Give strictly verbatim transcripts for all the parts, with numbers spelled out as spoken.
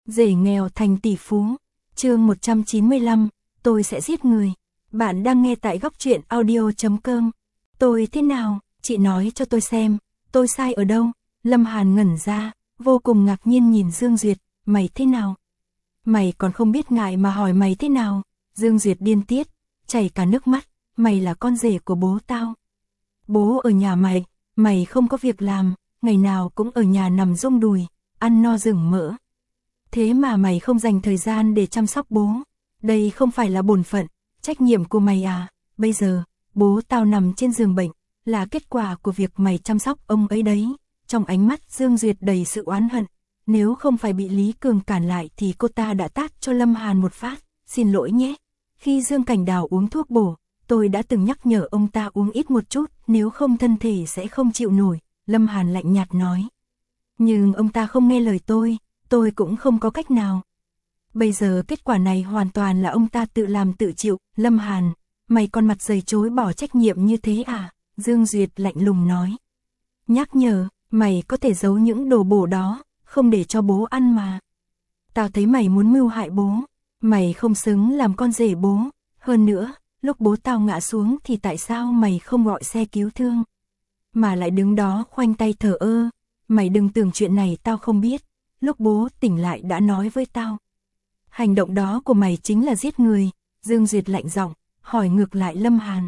Rể nghèo thành tỷ phú. Chương một trăm chín mươi lăm, tôi sẽ giết người. Bạn đang nghe tại góc truyện audio chấm com. Tôi thế nào, chị nói cho tôi xem, tôi sai ở đâu? Lâm Hàn ngẩn ra, vô cùng ngạc nhiên nhìn Dương Duyệt, mày thế nào? Mày còn không biết ngại mà hỏi mày thế nào? Dương Duyệt điên tiết, chảy cả nước mắt, mày là con rể của bố tao. Bố ở nhà mày, mày không có việc làm, ngày nào cũng ở nhà nằm rung đùi, ăn no rừng mỡ. Thế mà mày không dành thời gian để chăm sóc bố, đây không phải là bổn phận, trách nhiệm của mày à? Bây giờ, bố tao nằm trên giường bệnh, là kết quả của việc mày chăm sóc ông ấy đấy. Trong ánh mắt Dương Duyệt đầy sự oán hận, nếu không phải bị Lý Cường cản lại thì cô ta đã tát cho Lâm Hàn một phát. Xin lỗi nhé, khi Dương Cảnh Đào uống thuốc bổ, tôi đã từng nhắc nhở ông ta uống ít một chút, nếu không thân thể sẽ không chịu nổi. Lâm Hàn lạnh nhạt nói. Nhưng ông ta không nghe lời tôi, tôi cũng không có cách nào. Bây giờ kết quả này hoàn toàn là ông ta tự làm tự chịu. Lâm Hàn, mày còn mặt dày chối bỏ trách nhiệm như thế à? Dương Duyệt lạnh lùng nói. Nhắc nhở, mày có thể giấu những đồ bổ đó, không để cho bố ăn mà. Tao thấy mày muốn mưu hại bố, mày không xứng làm con rể bố. Hơn nữa, lúc bố tao ngã xuống thì tại sao mày không gọi xe cứu thương? Mà lại đứng đó khoanh tay thờ ơ, mày đừng tưởng chuyện này tao không biết. Lúc bố tỉnh lại đã nói với tao. Hành động đó của mày chính là giết người. Dương Duyệt lạnh giọng, hỏi ngược lại Lâm Hàn.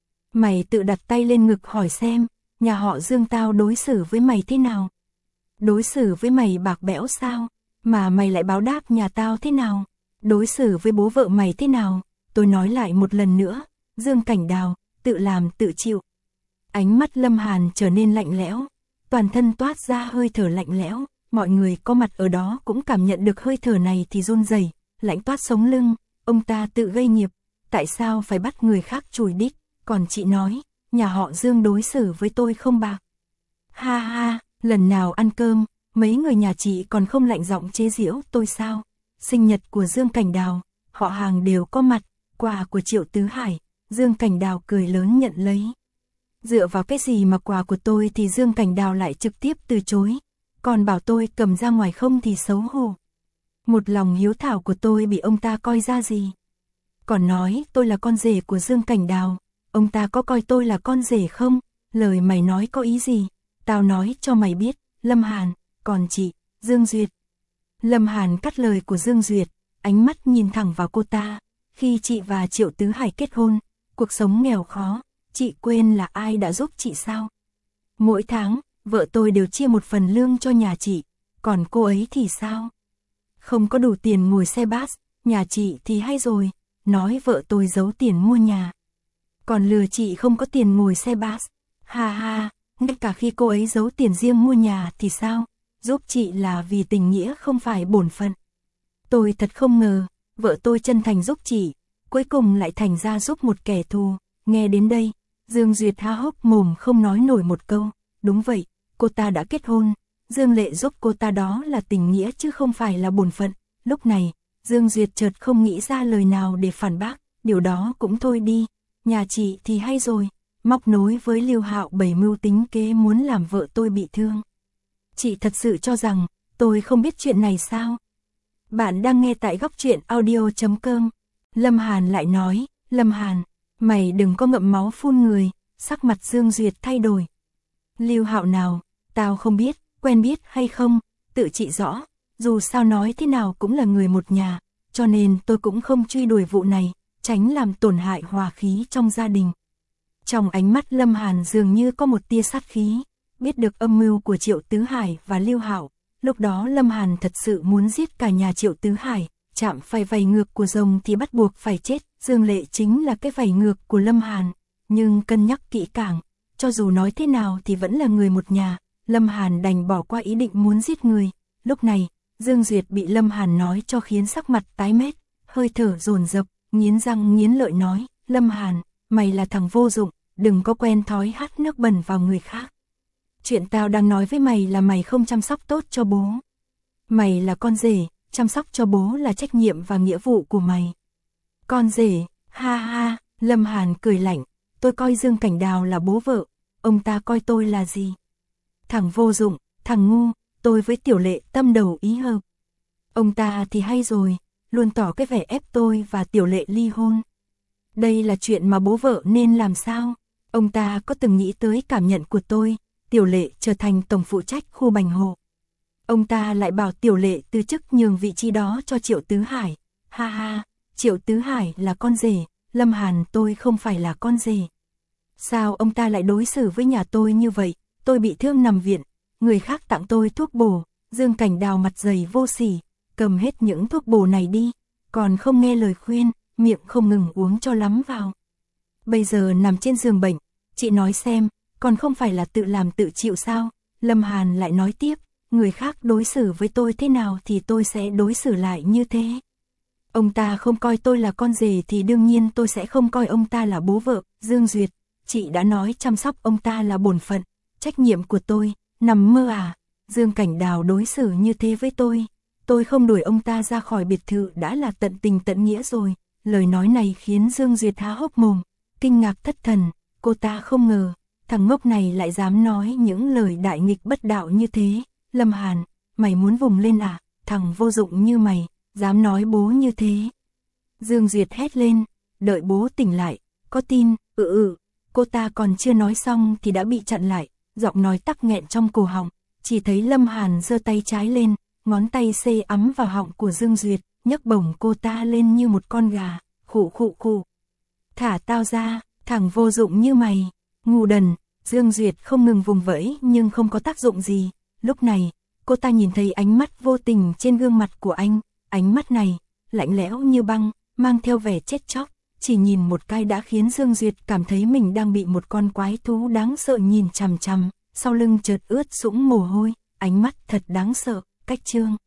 Mày tự đặt tay lên ngực hỏi xem, nhà họ Dương tao đối xử với mày thế nào? Đối xử với mày bạc bẽo sao? Mà mày lại báo đáp nhà tao thế nào? Đối xử với bố vợ mày thế nào? Tôi nói lại một lần nữa, Dương Cảnh Đào, tự làm tự chịu. Ánh mắt Lâm Hàn trở nên lạnh lẽo, toàn thân toát ra hơi thở lạnh lẽo. Mọi người có mặt ở đó cũng cảm nhận được hơi thở này thì run rẩy, lạnh toát sống lưng. Ông ta tự gây nghiệp, tại sao phải bắt người khác chùi đít? Còn chị nói, nhà họ Dương đối xử với tôi không bạc. Ha ha, lần nào ăn cơm, mấy người nhà chị còn không lạnh giọng chế giễu tôi sao? Sinh nhật của Dương Cảnh Đào, họ hàng đều có mặt, quà của Triệu Tứ Hải. Dương Cảnh Đào cười lớn nhận lấy. Dựa vào cái gì mà quà của tôi thì Dương Cảnh Đào lại trực tiếp từ chối, còn bảo tôi cầm ra ngoài không thì xấu hổ. Một lòng hiếu thảo của tôi bị ông ta coi ra gì? Còn nói tôi là con rể của Dương Cảnh Đào, ông ta có coi tôi là con rể không? Lời mày nói có ý gì? Tao nói cho mày biết, Lâm Hàn, còn chị, Dương Duyệt. Lâm Hàn cắt lời của Dương Duyệt, ánh mắt nhìn thẳng vào cô ta. Khi chị và Triệu Tứ Hải kết hôn, cuộc sống nghèo khó, chị quên là ai đã giúp chị sao? Mỗi tháng, vợ tôi đều chia một phần lương cho nhà chị, còn cô ấy thì sao? Không có đủ tiền ngồi xe bus, nhà chị thì hay rồi, nói vợ tôi giấu tiền mua nhà. Còn lừa chị không có tiền ngồi xe bus, ha ha, ngay cả khi cô ấy giấu tiền riêng mua nhà thì sao? Giúp chị là vì tình nghĩa không phải bổn phận. Tôi thật không ngờ, vợ tôi chân thành giúp chị, cuối cùng lại thành ra giúp một kẻ thù. Nghe đến đây, Dương Duyệt há hốc mồm không nói nổi một câu. Đúng vậy, cô ta đã kết hôn, Dương Lệ giúp cô ta đó là tình nghĩa chứ không phải là bổn phận. Lúc này, Dương Duyệt chợt không nghĩ ra lời nào để phản bác, điều đó cũng thôi đi, nhà chị thì hay rồi, móc nối với Lưu Hạo bày mưu tính kế muốn làm vợ tôi bị thương. Chị thật sự cho rằng, tôi không biết chuyện này sao? Bạn đang nghe tại góc truyện audio chấm com. Lâm Hàn lại nói, Lâm Hàn, mày đừng có ngậm máu phun người. Sắc mặt Dương Duyệt thay đổi. Lưu Hạo nào, tao không biết, quen biết hay không, tự chị rõ, dù sao nói thế nào cũng là người một nhà, cho nên tôi cũng không truy đuổi vụ này, tránh làm tổn hại hòa khí trong gia đình. Trong ánh mắt Lâm Hàn dường như có một tia sát khí, biết được âm mưu của Triệu Tứ Hải và Lưu Hạo, lúc đó Lâm Hàn thật sự muốn giết cả nhà Triệu Tứ Hải, chạm phải vảy ngược của rồng thì bắt buộc phải chết. Dương Lệ chính là cái vảy ngược của Lâm Hàn, nhưng cân nhắc kỹ càng, cho dù nói thế nào thì vẫn là người một nhà, Lâm Hàn đành bỏ qua ý định muốn giết người. Lúc này, Dương Duyệt bị Lâm Hàn nói cho khiến sắc mặt tái mét, hơi thở dồn dập, nghiến răng nghiến lợi nói, Lâm Hàn, mày là thằng vô dụng, đừng có quen thói hắt nước bẩn vào người khác. Chuyện tao đang nói với mày là mày không chăm sóc tốt cho bố. Mày là con rể, chăm sóc cho bố là trách nhiệm và nghĩa vụ của mày. Con rể, ha ha, Lâm Hàn cười lạnh, tôi coi Dương Cảnh Đào là bố vợ, ông ta coi tôi là gì? Thằng vô dụng, thằng ngu, tôi với Tiểu Lệ tâm đầu ý hợp. Ông ta thì hay rồi, luôn tỏ cái vẻ ép tôi và Tiểu Lệ ly hôn. Đây là chuyện mà bố vợ nên làm sao? Ông ta có từng nghĩ tới cảm nhận của tôi, Tiểu Lệ trở thành tổng phụ trách khu Bành Hộ. Ông ta lại bảo Tiểu Lệ từ chức nhường vị trí đó cho Triệu Tứ Hải. Ha ha, Triệu Tứ Hải là con rể, Lâm Hàn tôi không phải là con rể. Sao ông ta lại đối xử với nhà tôi như vậy? Tôi bị thương nằm viện, người khác tặng tôi thuốc bổ, Dương Cảnh Đào mặt dày vô sỉ, cầm hết những thuốc bổ này đi, còn không nghe lời khuyên, miệng không ngừng uống cho lắm vào. Bây giờ nằm trên giường bệnh, chị nói xem, còn không phải là tự làm tự chịu sao? Lâm Hàn lại nói tiếp, người khác đối xử với tôi thế nào thì tôi sẽ đối xử lại như thế. Ông ta không coi tôi là con rể thì đương nhiên tôi sẽ không coi ông ta là bố vợ. Dương Duyệt, chị đã nói chăm sóc ông ta là bổn phận, trách nhiệm của tôi, nằm mơ à? Dương Cảnh Đào đối xử như thế với tôi, tôi không đuổi ông ta ra khỏi biệt thự đã là tận tình tận nghĩa rồi. Lời nói này khiến Dương Duyệt há hốc mồm, kinh ngạc thất thần, cô ta không ngờ, thằng ngốc này lại dám nói những lời đại nghịch bất đạo như thế. Lâm Hàn, mày muốn vùng lên à? Thằng vô dụng như mày, dám nói bố như thế. Dương Duyệt hét lên, đợi bố tỉnh lại, có tin, ừ ừ, cô ta còn chưa nói xong thì đã bị chặn lại, giọng nói tắc nghẹn trong cổ họng, chỉ thấy Lâm Hàn giơ tay trái lên, ngón tay xê ấm vào họng của Dương Duyệt, nhấc bổng cô ta lên như một con gà, khụ khụ khụ. Thả tao ra, thằng vô dụng như mày, ngu đần. Dương Duyệt không ngừng vùng vẫy nhưng không có tác dụng gì. Lúc này, cô ta nhìn thấy ánh mắt vô tình trên gương mặt của anh, ánh mắt này, lạnh lẽo như băng, mang theo vẻ chết chóc, chỉ nhìn một cái đã khiến Dương Duyệt cảm thấy mình đang bị một con quái thú đáng sợ nhìn chằm chằm, sau lưng chợt ướt sũng mồ hôi, ánh mắt thật đáng sợ, cách trương.